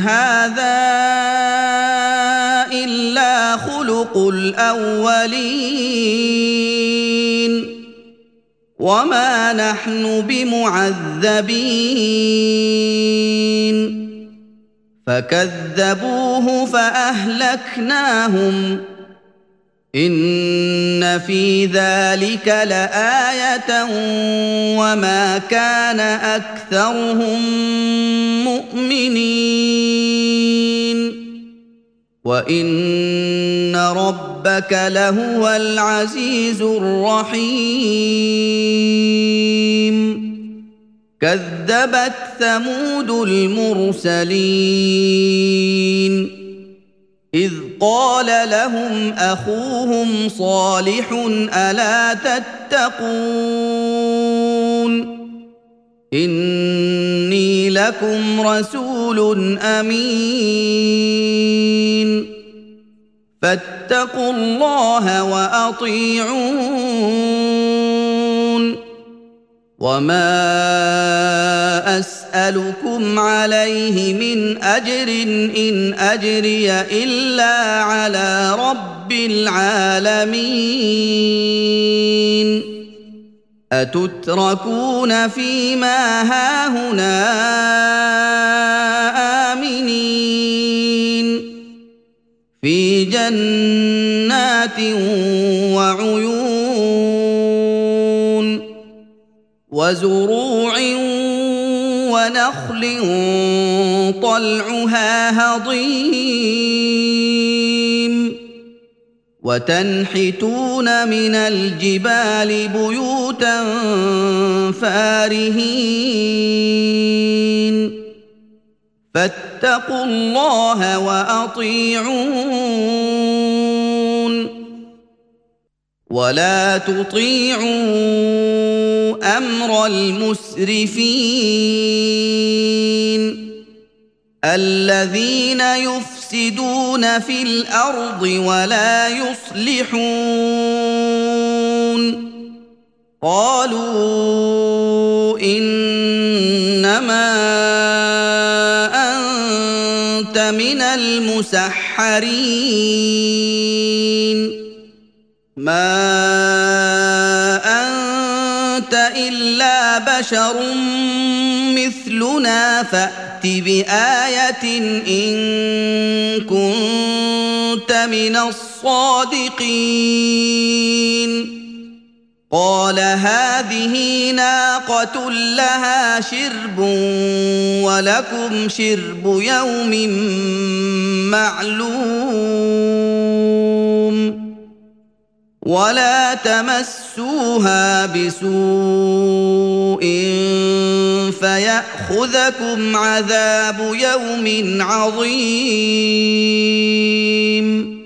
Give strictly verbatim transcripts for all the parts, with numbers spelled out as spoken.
هذا إلا خلق الأولين وما نحن بمعذبين فكذبوه فأهلكناهم إن في ذلك لآية وما كان أكثرهم مؤمنين وإن ربك لهو العزيز الرحيم كذبت ثمود المرسلين إذ قال لهم أخوهم صالح ألا تتقون إني لكم رسول أمين فاتقوا الله وأطيعون وما أسألكم عليه من أجر إن أجري إلا على رب العالمين أتتركون فيما هاهنا آمنين في جنات وعيون وزروع ونخل طلعها هضيم وتنحتون من الجبال بيوتا فارهين فاتقوا الله وأطيعون ولا تطيعوا أمر المسرفين الذين يفسدون في الأرض ولا يصلحون قالوا إنما أنت من المسحرين ما أنت إلا بشر مثلنا فأت بآية إن كنت من الصادقين قال هذه ناقة لها شرب ولكم شرب يوم معلوم ولا تمسوها بسوء فيأخذكم عذاب يوم عظيم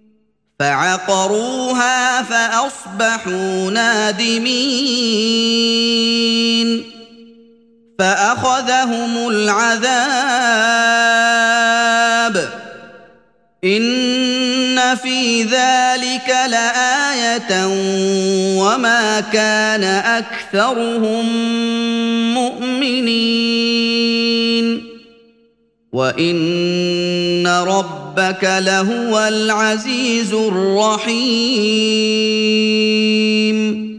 فعقروها فأصبحوا نادمين فأخذهم العذاب إن في ذلك لآية وما كان أكثرهم مؤمنين وإن ربك لهو العزيز الرحيم